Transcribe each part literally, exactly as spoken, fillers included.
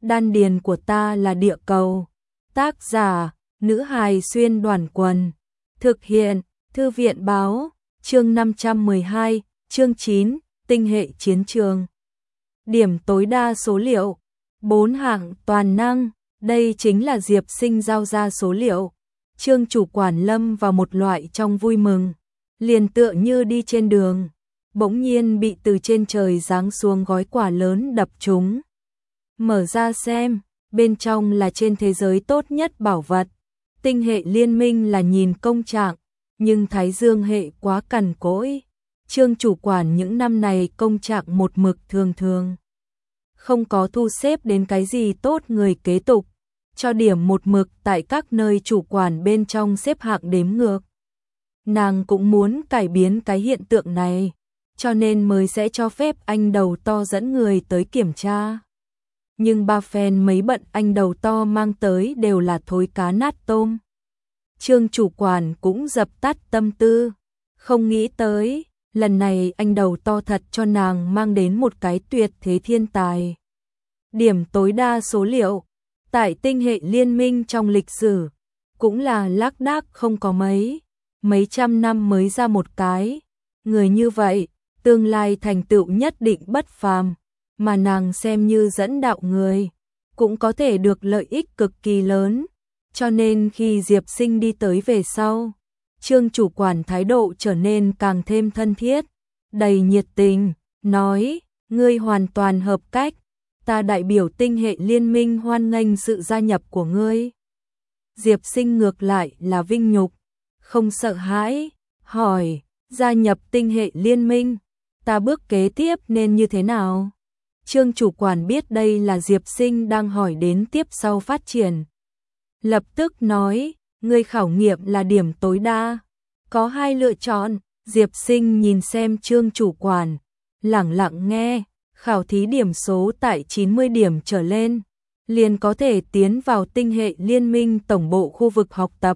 Đan điền của ta là địa cầu. Tác giả, nữ hài xuyên đoàn quần. Thực hiện, thư viện báo, chương năm trăm mười hai, chương chín, tinh hệ chiến trường. Điểm tối đa số liệu, bốn hạng toàn năng, đây chính là Diệp Sinh giao ra số liệu. Trương chủ quản lâm vào một loại trong vui mừng, liền tựa như đi trên đường, bỗng nhiên bị từ trên trời giáng xuống gói quà lớn đập trúng. Mở ra xem, bên trong là trên thế giới tốt nhất bảo vật. Tinh hệ liên minh là nhìn công trạng, nhưng Thái Dương hệ quá cằn cỗi. Trương chủ quản những năm này công trạng một mực thường thường, không có thu xếp đến cái gì tốt người kế tục, cho điểm một mực tại các nơi chủ quản bên trong xếp hạng đếm ngược. Nàng cũng muốn cải biến cái hiện tượng này, cho nên mới sẽ cho phép anh đầu to dẫn người tới kiểm tra. Nhưng ba phen mấy bận anh đầu to mang tới đều là thối cá nát tôm. Trương chủ quản cũng dập tắt tâm tư, không nghĩ tới, lần này anh đầu to thật cho nàng mang đến một cái tuyệt thế thiên tài. Điểm tối đa số liệu, tại tinh hệ liên minh trong lịch sử, cũng là lác đác không có mấy, mấy trăm năm mới ra một cái. Người như vậy, tương lai thành tựu nhất định bất phàm, mà nàng xem như dẫn đạo người, cũng có thể được lợi ích cực kỳ lớn. Cho nên khi Diệp Sinh đi tới về sau, Trương chủ quản thái độ trở nên càng thêm thân thiết, đầy nhiệt tình, nói, ngươi hoàn toàn hợp cách, ta đại biểu tinh hệ liên minh hoan nghênh sự gia nhập của ngươi. Diệp Sinh ngược lại là vinh nhục, không sợ hãi, hỏi, gia nhập tinh hệ liên minh, ta bước kế tiếp nên như thế nào? Trương chủ quản biết đây là Diệp Sinh đang hỏi đến tiếp sau phát triển. Lập tức nói, ngươi khảo nghiệm là điểm tối đa. Có hai lựa chọn, Diệp Sinh nhìn xem Trương chủ quản, lẳng lặng nghe, khảo thí điểm số tại chín mươi điểm trở lên, liền có thể tiến vào tinh hệ liên minh tổng bộ khu vực học tập.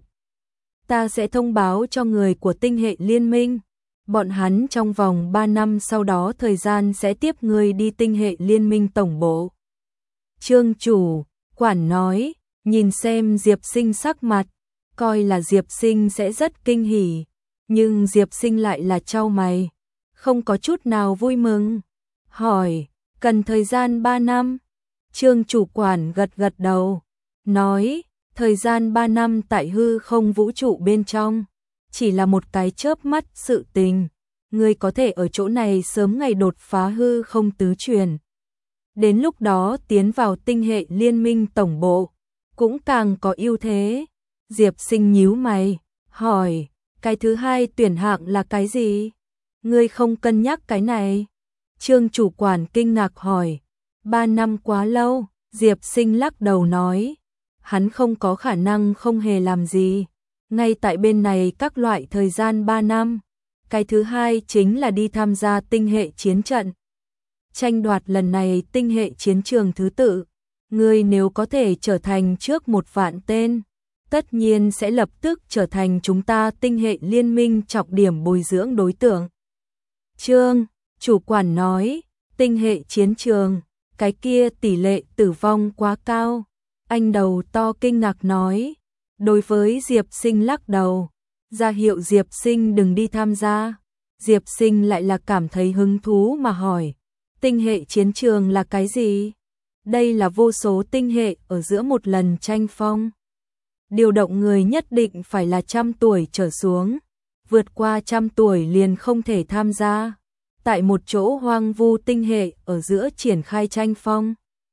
Ta sẽ thông báo cho người của tinh hệ liên minh, bọn hắn trong vòng ba năm sau đó thời gian sẽ tiếp ngươi đi tinh hệ liên minh tổng bộ. Trương chủ quản nói, nhìn xem Diệp Sinh sắc mặt, coi là Diệp Sinh sẽ rất kinh hỉ, nhưng Diệp Sinh lại là chau mày, không có chút nào vui mừng. Hỏi, cần thời gian ba năm? Trương chủ quản gật gật đầu, nói, thời gian ba năm tại hư không vũ trụ bên trong, chỉ là một cái chớp mắt sự tình, ngươi có thể ở chỗ này sớm ngày đột phá hư không tứ truyền. Đến lúc đó tiến vào tinh hệ liên minh tổng bộ, cũng càng có ưu thế. Diệp Sinh nhíu mày, hỏi, cái thứ hai tuyển hạng là cái gì? Ngươi không cân nhắc cái này? Trương chủ quản kinh ngạc hỏi, ba năm quá lâu. Diệp Sinh lắc đầu nói, hắn không có khả năng không hề làm gì. Ngay tại bên này các loại thời gian ba năm. Cái thứ hai chính là đi tham gia tinh hệ chiến trận. Tranh đoạt lần này tinh hệ chiến trường thứ tự. Ngươi nếu có thể trở thành trước một vạn tên, tất nhiên sẽ lập tức trở thành chúng ta tinh hệ liên minh trọng điểm bồi dưỡng đối tượng. Trương, chủ quản nói, tinh hệ chiến trường, cái kia tỷ lệ tử vong quá cao. Anh đầu to kinh ngạc nói, đối với Diệp Sinh lắc đầu, ra hiệu Diệp Sinh đừng đi tham gia. Diệp Sinh lại là cảm thấy hứng thú mà hỏi, tinh hệ chiến trường là cái gì? Đây là vô số tinh hệ ở giữa một lần tranh phong. Điều động người nhất định phải là trăm tuổi trở xuống, vượt qua trăm tuổi liền không thể tham gia. Tại một chỗ hoang vu tinh hệ ở giữa triển khai tranh phong.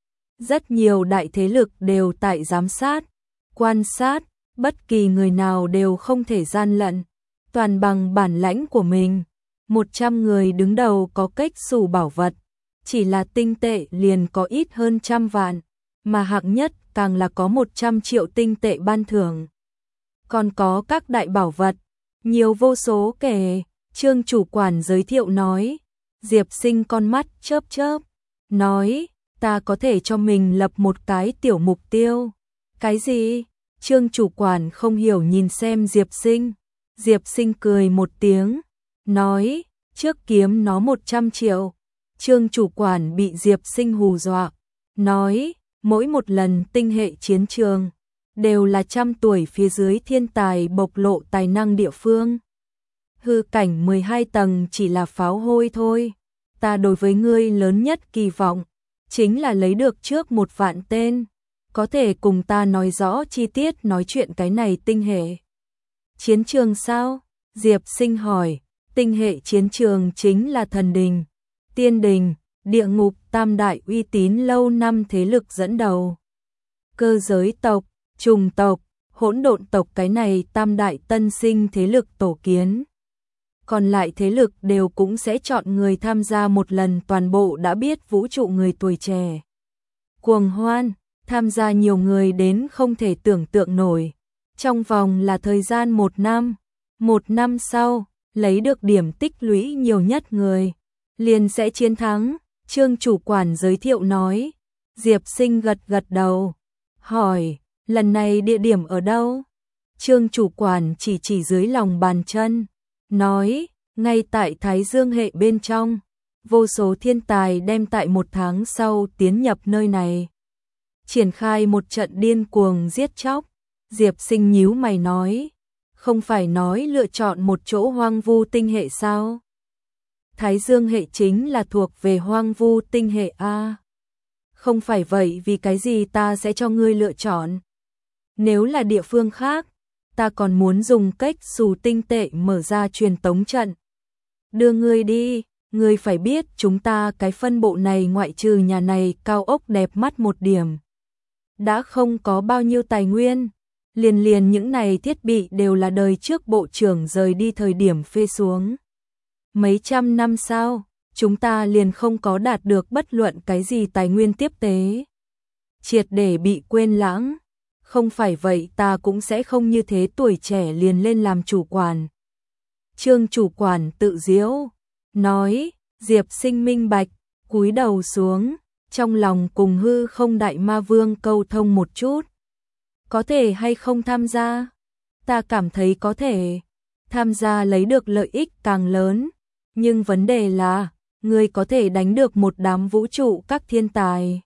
Rất nhiều đại thế lực đều tại giám sát, quan sát, bất kỳ người nào đều không thể gian lận, toàn bằng bản lãnh của mình. Một trăm người đứng đầu có cách xù bảo vật, chỉ là tinh tệ liền có ít hơn trăm vạn, mà hạng nhất càng là có một trăm triệu tinh tệ ban thưởng. Còn có các đại bảo vật, nhiều vô số kể. Trương chủ quản giới thiệu nói. Diệp Sinh con mắt chớp chớp, nói, ta có thể cho mình lập một cái tiểu mục tiêu. Cái gì? Trương chủ quản không hiểu nhìn xem Diệp Sinh. Diệp Sinh cười một tiếng, nói, trước kiếm nó một trăm triệu. Trương chủ quản bị Diệp Sinh hù dọa, nói, mỗi một lần tinh hệ chiến trường, đều là trăm tuổi phía dưới thiên tài bộc lộ tài năng địa phương. Hư cảnh mười hai tầng chỉ là pháo hôi thôi, ta đối với ngươi lớn nhất kỳ vọng, chính là lấy được trước một vạn tên, có thể cùng ta nói rõ chi tiết nói chuyện cái này tinh hệ. Chiến trường sao? Diệp Sinh hỏi, tinh hệ chiến trường chính là thần đình, tiên đình, địa ngục tam đại uy tín lâu năm thế lực dẫn đầu. Cơ giới tộc, trùng tộc, hỗn độn tộc cái này tam đại tân sinh thế lực tổ kiến. Còn lại thế lực đều cũng sẽ chọn người tham gia một lần, toàn bộ đã biết vũ trụ người tuổi trẻ. Cuồng hoan, tham gia nhiều người đến không thể tưởng tượng nổi. Trong vòng là thời gian một năm, một năm sau, lấy được điểm tích lũy nhiều nhất người, liền sẽ chiến thắng. Trương chủ quản giới thiệu nói. Diệp Sinh gật gật đầu, hỏi, lần này địa điểm ở đâu? Trương chủ quản chỉ chỉ dưới lòng bàn chân, nói, ngay tại Thái Dương hệ bên trong, vô số thiên tài đem tại một tháng sau tiến nhập nơi này, triển khai một trận điên cuồng giết chóc. Diệp Sinh nhíu mày nói, không phải nói lựa chọn một chỗ hoang vu tinh hệ sao? Thái Dương hệ chính là thuộc về hoang vu tinh hệ a. Không phải vậy vì cái gì ta sẽ cho ngươi lựa chọn? Nếu là địa phương khác, ta còn muốn dùng cách xù tinh tệ mở ra truyền tống trận. Đưa ngươi đi, ngươi phải biết chúng ta cái phân bộ này ngoại trừ nhà này cao ốc đẹp mắt một điểm, đã không có bao nhiêu tài nguyên. Liền liền những này thiết bị đều là đời trước bộ trưởng rời đi thời điểm phê xuống. Mấy trăm năm sau, chúng ta liền không có đạt được bất luận cái gì tài nguyên tiếp tế. Triệt để bị quên lãng. Không phải vậy ta cũng sẽ không như thế tuổi trẻ liền lên làm chủ quản. Trương chủ quản tự giễu, nói, Diệp Sinh minh bạch, cúi đầu xuống, trong lòng cùng hư không đại ma vương câu thông một chút. Có thể hay không tham gia? Ta cảm thấy có thể. Tham gia lấy được lợi ích càng lớn. Nhưng vấn đề là, ngươi có thể đánh được một đám vũ trụ các thiên tài.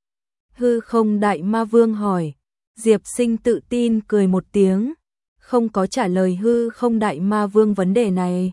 Hư không đại ma vương hỏi. Diệp Sinh tự tin cười một tiếng, không có trả lời hư không đại ma vương vấn đề này,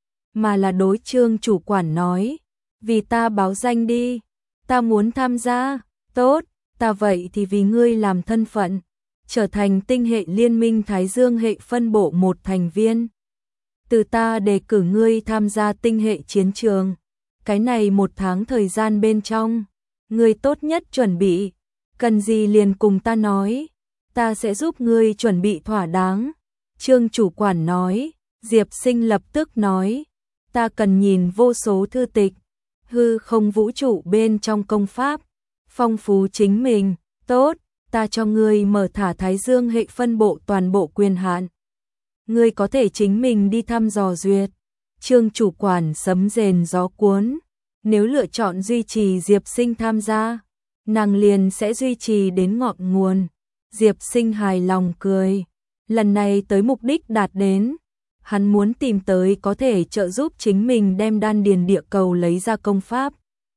mà là đối Trương chủ quản nói, vì ta báo danh đi, ta muốn tham gia. Tốt, ta vậy thì vì ngươi làm thân phận, trở thành tinh hệ liên minh Thái Dương hệ phân bộ một thành viên. Từ ta đề cử ngươi tham gia tinh hệ chiến trường, cái này một tháng thời gian bên trong, ngươi tốt nhất chuẩn bị, cần gì liền cùng ta nói, ta sẽ giúp ngươi chuẩn bị thỏa đáng. Trương chủ quản nói. Diệp Sinh lập tức nói, ta cần nhìn vô số thư tịch, hư không vũ trụ bên trong công pháp, phong phú chính mình. Tốt, ta cho ngươi mở thả Thái Dương hệ phân bộ toàn bộ quyền hạn, ngươi có thể chính mình đi thăm dò duyệt. Trương chủ quản sấm rền gió cuốn, nếu lựa chọn duy trì Diệp Sinh tham gia, nàng liền sẽ duy trì đến ngọn nguồn. Diệp Sinh hài lòng cười, lần này tới mục đích đạt đến, hắn muốn tìm tới có thể trợ giúp chính mình đem đan điền địa cầu lấy ra công pháp,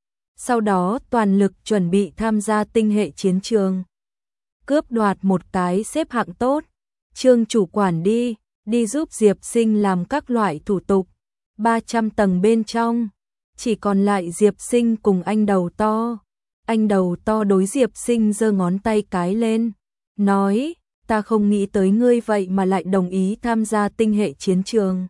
sau đó toàn lực chuẩn bị tham gia tinh hệ chiến trường, cướp đoạt một cái xếp hạng tốt. Trương chủ quản đi, đi giúp Diệp Sinh làm các loại thủ tục. ba trăm tầng bên trong, chỉ còn lại Diệp Sinh cùng anh đầu to. Anh đầu to đối Diệp Sinh giơ ngón tay cái lên, nói, ta không nghĩ tới ngươi vậy mà lại đồng ý tham gia tinh hệ chiến trường.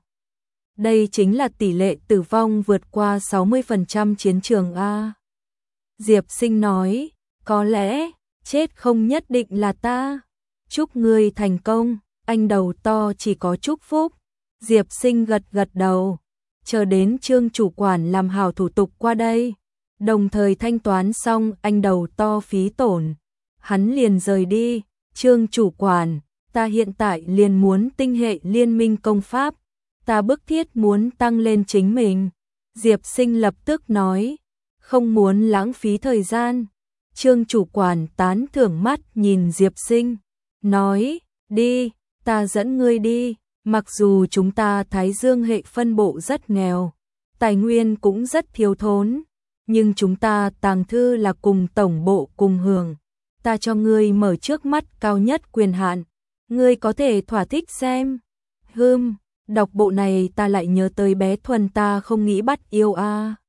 Đây chính là tỷ lệ tử vong vượt qua sáu mươi phần trăm chiến trường A. Diệp Sinh nói, có lẽ, chết không nhất định là ta. Chúc ngươi thành công. Anh đầu to chỉ có chúc phúc. Diệp Sinh gật gật đầu, chờ đến Trương chủ quản làm hảo thủ tục qua đây, đồng thời thanh toán xong anh đầu to phí tổn, hắn liền rời đi. Trương chủ quản, ta hiện tại liền muốn tinh hệ liên minh công pháp, ta bức thiết muốn tăng lên chính mình. Diệp Sinh lập tức nói, không muốn lãng phí thời gian. Trương chủ quản tán thưởng mắt nhìn Diệp Sinh, nói, đi, ta dẫn ngươi đi. Mặc dù chúng ta Thái Dương hệ phân bộ rất nghèo, tài nguyên cũng rất thiếu thốn, nhưng chúng ta tàng thư là cùng tổng bộ cùng hưởng, ta cho ngươi mở trước mắt cao nhất quyền hạn, ngươi có thể thỏa thích xem. Hừm, đọc bộ này ta lại nhớ tới bé Thuần ta không nghĩ bắt yêu a. À.